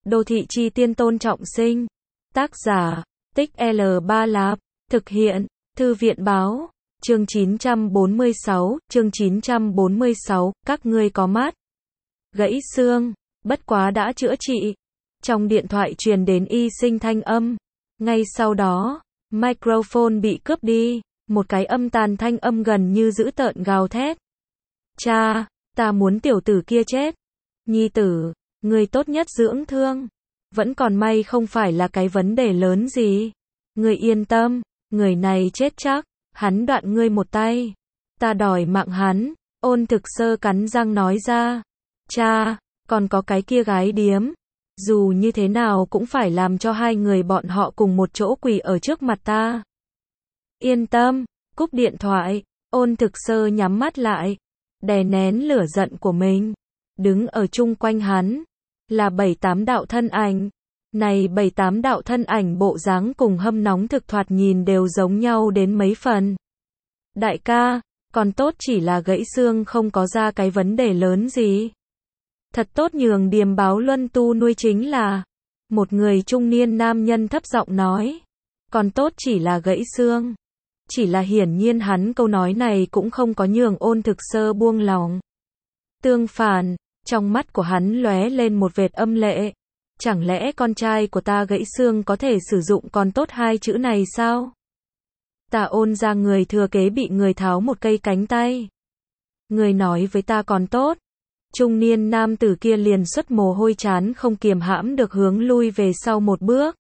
Đô thị chi tiên Tôn Trọng Sinh. Tác giả, Tích L3 Lạp. Thực hiện, Thư viện báo. Chương 946, các ngươi có mắt. Gãy xương, bất quá đã chữa trị. Trong điện thoại truyền đến y sinh thanh âm. Ngay sau đó, microphone bị cướp đi, một cái âm tàn thanh âm gần như dữ tợn gào thét. Cha, ta muốn tiểu tử kia chết. Nhi tử, người tốt nhất dưỡng thương. Vẫn còn may không phải là cái vấn đề lớn gì. Người yên tâm, người này chết chắc, hắn đoạn ngươi một tay. Ta đòi mạng hắn, Ôn Thực Sơ cắn răng nói ra. Cha, còn có cái kia gái điếm. Dù như thế nào cũng phải làm cho hai người bọn họ cùng một chỗ quỳ ở trước mặt ta. Yên tâm, cúp điện thoại, Ôn Thực Sơ nhắm mắt lại, đè nén lửa giận của mình. Đứng ở chung quanh hắn, là 7-8 đạo thân ảnh. Này 7-8 đạo thân ảnh bộ dáng cùng hâm nóng thực thoạt nhìn đều giống nhau đến mấy phần. Đại ca, còn tốt chỉ là gãy xương không có ra cái vấn đề lớn gì. Thật tốt nhường Điềm Báo Luân tu nuôi chính là. Một người trung niên nam nhân thấp giọng nói. Còn tốt chỉ là gãy xương. Chỉ là hiển nhiên hắn câu nói này cũng không có nhường Ôn Thực Sơ buông lòng. Tương phản, trong mắt của hắn lóe lên một vệt âm lệ. Chẳng lẽ con trai của ta gãy xương có thể sử dụng còn tốt hai chữ này sao? Ta Ôn ra người thừa kế bị người tháo một cây cánh tay. Người nói với ta còn tốt. Trung niên nam tử kia liền xuất mồ hôi chán không kiềm hãm được hướng lui về sau một bước.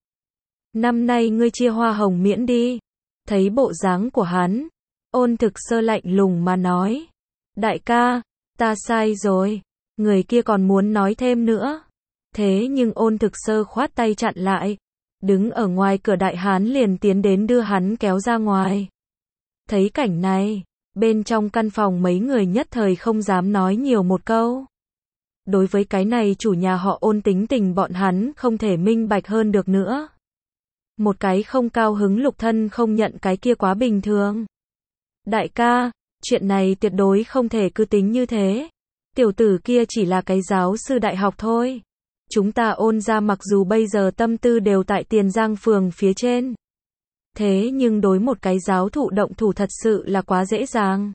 Năm nay ngươi chia hoa hồng miễn đi. Thấy bộ dáng của hắn, Ôn Thực Sơ lạnh lùng mà nói. Đại ca, ta sai rồi. Người kia còn muốn nói thêm nữa. Thế nhưng Ôn Thực Sơ khoát tay chặn lại. Đứng ở ngoài cửa đại hán liền tiến đến đưa hắn kéo ra ngoài. Thấy cảnh này, bên trong căn phòng mấy người nhất thời không dám nói nhiều một câu. Đối với cái này chủ nhà họ Ôn tính tình bọn hắn không thể minh bạch hơn được nữa. Một cái không cao hứng lục thân không nhận cái kia quá bình thường. Đại ca, chuyện này tuyệt đối không thể cứ tính như thế. Tiểu tử kia chỉ là cái giáo sư đại học thôi. Chúng ta Ôn ra mặc dù bây giờ tâm tư đều tại Tiền Giang phường phía trên. Thế nhưng đối một cái giáo thụ động thủ thật sự là quá dễ dàng.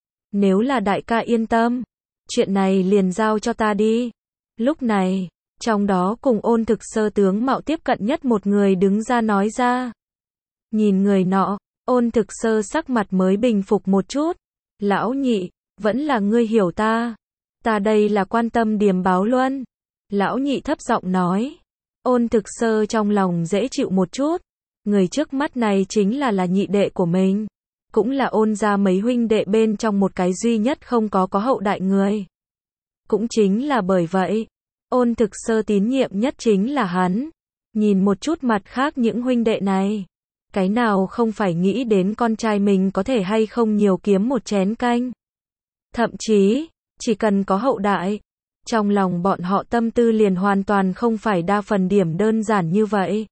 Nếu là đại ca yên tâm, chuyện này liền giao cho ta đi. Lúc này, trong đó cùng Ôn Thực Sơ tướng mạo tiếp cận nhất một người đứng ra nói ra. Nhìn người nọ, Ôn Thực Sơ sắc mặt mới bình phục một chút. Lão nhị, vẫn là ngươi hiểu ta. Ta đây là quan tâm Điềm Báo Luân. Lão nhị thấp giọng nói. Ôn Thực Sơ trong lòng dễ chịu một chút. Người trước mắt này chính là nhị đệ của mình. Cũng là Ôn ra mấy huynh đệ bên trong một cái duy nhất không có hậu đại người. Cũng chính là bởi vậy, Ôn Thực Sơ tín nhiệm nhất chính là hắn. Nhìn một chút mặt khác những huynh đệ này. Cái nào không phải nghĩ đến con trai mình có thể hay không nhiều kiếm một chén canh. Thậm chí, chỉ cần có hậu đại. Trong lòng bọn họ tâm tư liền hoàn toàn không phải đa phần điểm đơn giản như vậy.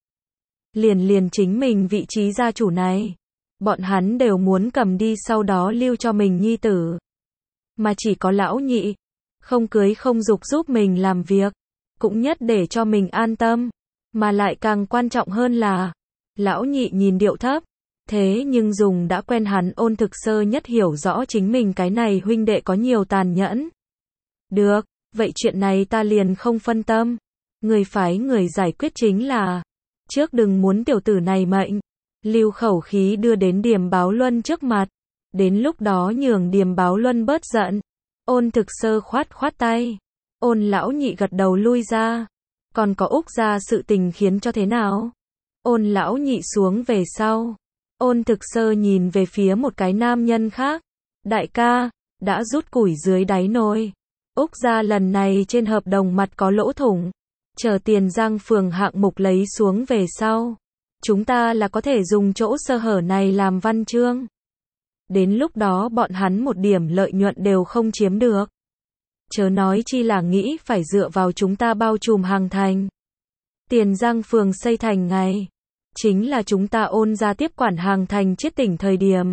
Liền chính mình vị trí gia chủ này. Bọn hắn đều muốn cầm đi sau đó lưu cho mình nhi tử. Mà chỉ có lão nhị. Không cưới không giục giúp mình làm việc. Cũng nhất để cho mình an tâm. Mà lại càng quan trọng hơn là. Lão nhị nhìn điệu thấp. Thế nhưng dùng đã quen hắn Ôn Thực Sơ nhất hiểu rõ chính mình cái này huynh đệ có nhiều tàn nhẫn. Được, vậy chuyện này ta liền không phân tâm. Người phái người giải quyết chính là. Trước đừng muốn tiểu tử này mệnh. Lưu khẩu khí đưa đến Điềm Báo Luân trước mặt. Đến lúc đó nhường Điềm Báo Luân bớt giận. Ôn Thực Sơ khoát tay. Ôn lão nhị gật đầu lui ra. Còn có Úc ra sự tình khiến cho thế nào? Ôn lão nhị xuống về sau. Ôn Thực Sơ nhìn về phía một cái nam nhân khác. Đại ca, đã rút củi dưới đáy nồi. Úc ra lần này trên hợp đồng mặt có lỗ thủng. Chờ Tiền Giang phường hạng mục lấy xuống về sau. Chúng ta là có thể dùng chỗ sơ hở này làm văn chương. Đến lúc đó bọn hắn một điểm lợi nhuận đều không chiếm được. Chớ nói chi là nghĩ phải dựa vào chúng ta bao trùm hàng thành. Tiền Giang phường xây thành ngày. Chính là chúng ta Ôn ra tiếp quản hàng thành chiết tỉnh thời điểm.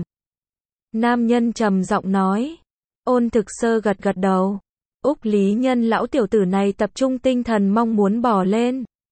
Nam nhân trầm giọng nói. Ôn Thực Sơ gật đầu. Úc Lý Nhân lão tiểu tử này tập trung tinh thần mong muốn bò lên.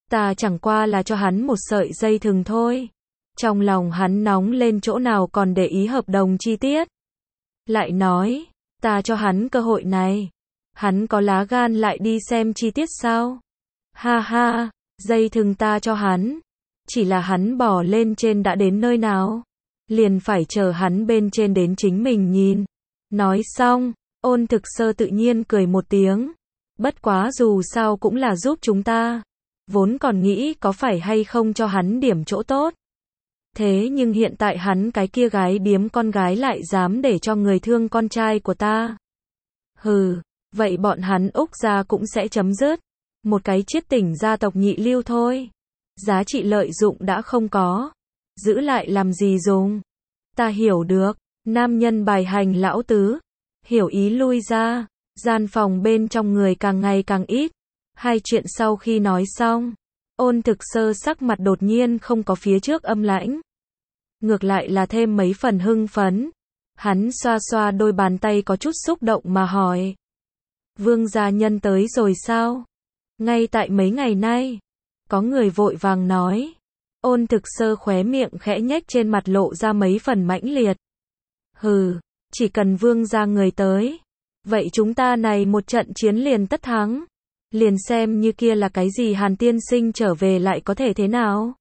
Ta chẳng qua là cho hắn một sợi dây thừng thôi. Trong lòng hắn nóng lên chỗ nào còn để ý hợp đồng chi tiết. Lại nói, ta cho hắn cơ hội này. Hắn có lá gan lại đi xem chi tiết sao? Ha ha, dây thừng ta cho hắn. Chỉ là hắn bò lên trên đã đến nơi nào? Liền phải chờ hắn bên trên đến chính mình nhìn. Nói xong, Ôn Thực Sơ tự nhiên cười một tiếng. Bất quá dù sao cũng là giúp chúng ta. Vốn còn nghĩ có phải hay không cho hắn điểm chỗ tốt. Thế nhưng hiện tại hắn cái kia gái điếm con gái lại dám để cho người thương con trai của ta. Hừ, vậy bọn hắn Úc gia cũng sẽ chấm dứt. Một cái chiết tỉnh gia tộc nhị lưu thôi. Giá trị lợi dụng đã không có. Giữ lại làm gì dùng? Ta hiểu được. Nam nhân bài hành lão tứ. Hiểu ý lui ra. Gian phòng bên trong người càng ngày càng ít. Hai chuyện sau khi nói xong, Ôn Thực Sơ sắc mặt đột nhiên không có phía trước âm lãnh. Ngược lại là thêm mấy phần hưng phấn. Hắn xoa xoa đôi bàn tay có chút xúc động mà hỏi. Vương gia nhân tới rồi sao? Ngay tại mấy ngày nay. Có người vội vàng nói. Ôn Thực Sơ khóe miệng khẽ nhếch trên mặt lộ ra mấy phần mãnh liệt. Hừ, chỉ cần vương gia người tới. Vậy chúng ta này một trận chiến liền tất thắng. Liền xem như kia là cái gì Hàn tiên sinh trở về lại có thể thế nào?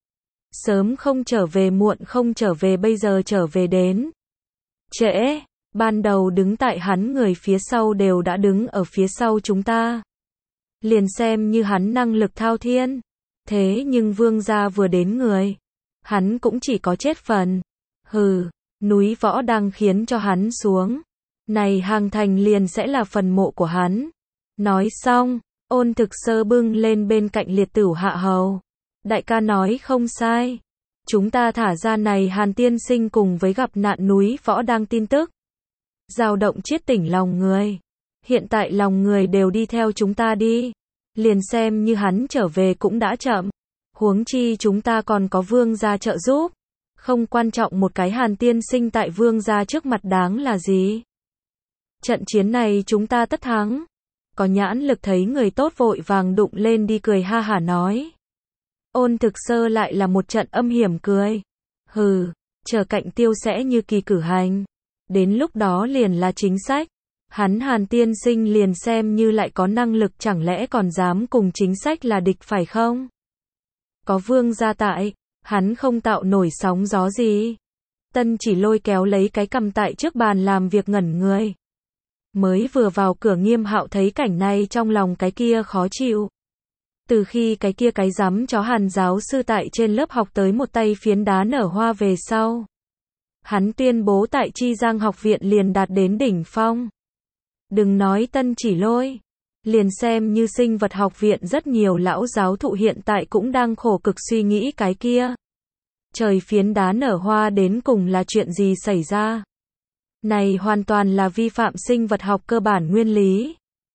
Sớm không trở về muộn không trở về bây giờ trở về đến. Trễ, ban đầu đứng tại hắn người phía sau đều đã đứng ở phía sau chúng ta. Liền xem như hắn năng lực thao thiên. Thế nhưng vương gia vừa đến người. Hắn cũng chỉ có chết phần. Hừ, núi võ đang khiến cho hắn xuống. Này Hàng Thành liền sẽ là phần mộ của hắn. Nói xong, Ôn Thực Sơ bưng lên bên cạnh Liệt Tửu hạ hầu. Đại ca nói không sai. Chúng ta thả ra này Hàn tiên sinh cùng với gặp nạn núi võ đang tin tức. Dao động chiết tỉnh lòng người. Hiện tại lòng người đều đi theo chúng ta đi. Liền xem như hắn trở về cũng đã chậm. Huống chi chúng ta còn có vương gia trợ giúp. Không quan trọng một cái Hàn tiên sinh tại vương gia trước mặt đáng là gì. Trận chiến này chúng ta tất thắng. Có nhãn lực thấy người tốt vội vàng đụng lên đi cười ha hả nói. Ôn Thực Sơ lại là một trận âm hiểm cười. Hừ, chờ cạnh tiêu sẽ như kỳ cử hành. Đến lúc đó liền là chính sách. Hắn Hàn tiên sinh liền xem như lại có năng lực chẳng lẽ còn dám cùng chính sách là địch phải không? Có vương gia tại, hắn không tạo nổi sóng gió gì. Tân Chỉ Lôi kéo lấy cái cằm tại trước bàn làm việc ngẩn người. Mới vừa vào cửa Nghiêm Hạo thấy cảnh này trong lòng cái kia khó chịu. Từ khi cái kia cái dám chó Hàn giáo sư tại trên lớp học tới một tay phiến đá nở hoa về sau. Hắn tuyên bố tại Chi Giang học viện liền đạt đến đỉnh phong. Đừng nói Tân Chỉ Lôi. Liền xem như sinh vật học viện rất nhiều lão giáo thụ hiện tại cũng đang khổ cực suy nghĩ cái kia. Trời phiến đá nở hoa đến cùng là chuyện gì xảy ra? Này hoàn toàn là vi phạm sinh vật học cơ bản nguyên lý.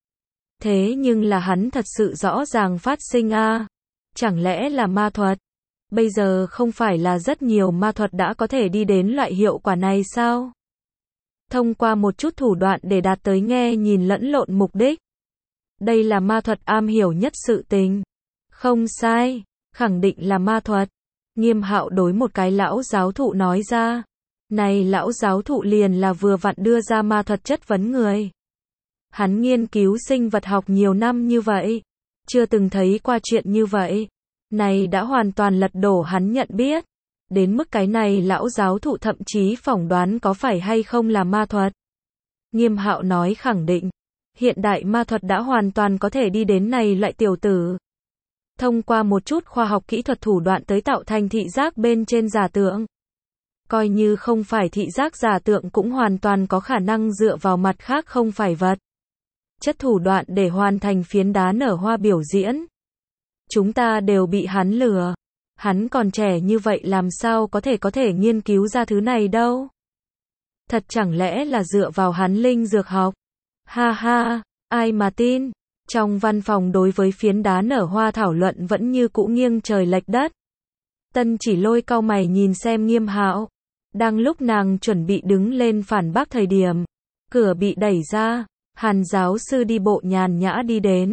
Thế nhưng là hắn thật sự rõ ràng phát sinh a. Chẳng lẽ là ma thuật? Bây giờ không phải là rất nhiều ma thuật đã có thể đi đến loại hiệu quả này sao? Thông qua một chút thủ đoạn để đạt tới nghe nhìn lẫn lộn mục đích. Đây là ma thuật am hiểu nhất sự tình. Không sai, khẳng định là ma thuật. Nghiêm Hạo đối một cái lão giáo thụ nói ra. Này lão giáo thụ liền là vừa vặn đưa ra ma thuật chất vấn người. Hắn nghiên cứu sinh vật học nhiều năm như vậy. Chưa từng thấy qua chuyện như vậy. Này đã hoàn toàn lật đổ hắn nhận biết. Đến mức cái này lão giáo thụ thậm chí phỏng đoán có phải hay không là ma thuật. Nghiêm Hạo nói khẳng định. Hiện đại ma thuật đã hoàn toàn có thể đi đến này loại tiểu tử. Thông qua một chút khoa học kỹ thuật thủ đoạn tới tạo thành thị giác bên trên giả tượng. Coi như không phải thị giác giả tượng cũng hoàn toàn có khả năng dựa vào mặt khác không phải vật. Chất thủ đoạn để hoàn thành phiến đá nở hoa biểu diễn. Chúng ta đều bị hắn lừa. Hắn còn trẻ như vậy làm sao có thể nghiên cứu ra thứ này đâu. Thật chẳng lẽ là dựa vào hắn linh dược học. Ha ha, ai mà tin. Trong văn phòng đối với phiến đá nở hoa thảo luận vẫn như cũ nghiêng trời lệch đất. Tân Chỉ Lôi cau mày nhìn xem Nghiêm Hạo. Đang lúc nàng chuẩn bị đứng lên phản bác thời điểm. Cửa bị đẩy ra. Hàn giáo sư đi bộ nhàn nhã đi đến.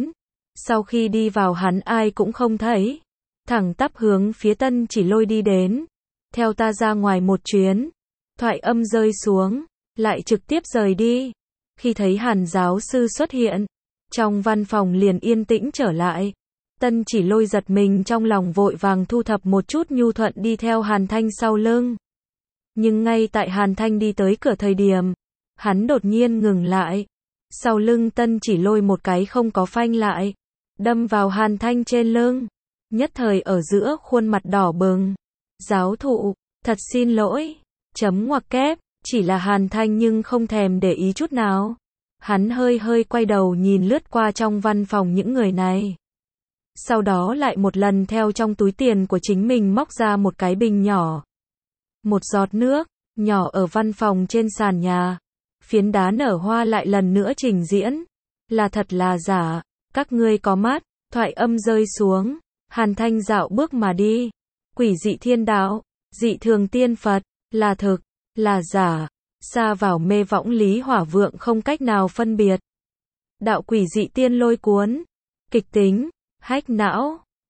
Sau khi đi vào hắn ai cũng không thấy. Thẳng tắp hướng phía Tân Chỉ Lôi đi đến. Theo ta ra ngoài một chuyến. Thoại âm rơi xuống. Lại trực tiếp rời đi. Khi thấy Hàn giáo sư xuất hiện. Trong văn phòng liền yên tĩnh trở lại. Tân Chỉ Lôi giật mình trong lòng vội vàng thu thập một chút nhu thuận đi theo Hàn Thanh sau lưng. Nhưng ngay tại Hàn Thanh đi tới cửa thời điểm. Hắn đột nhiên ngừng lại. Sau lưng Tân Chỉ Lôi một cái không có phanh lại. Đâm vào Hàn Thanh trên lưng. Nhất thời ở giữa khuôn mặt đỏ bừng. Giáo thụ, thật xin lỗi. Chấm ngoặc kép, chỉ là Hàn Thanh nhưng không thèm để ý chút nào. Hắn hơi hơi quay đầu nhìn lướt qua trong văn phòng những người này. Sau đó lại một lần theo trong túi tiền của chính mình móc ra một cái bình nhỏ. Một giọt nước, nhỏ ở văn phòng trên sàn nhà. Phiến đá nở hoa lại lần nữa trình diễn. Là thật là giả, các ngươi có mắt, thoại âm rơi xuống. Hàn Thanh dạo bước mà đi. Quỷ dị thiên đạo, dị thường tiên Phật, là thực, là giả. Xa vào mê võng Lý Hỏa Vượng không cách nào phân biệt. Đạo quỷ dị tiên lôi cuốn. Kịch tính, hách não.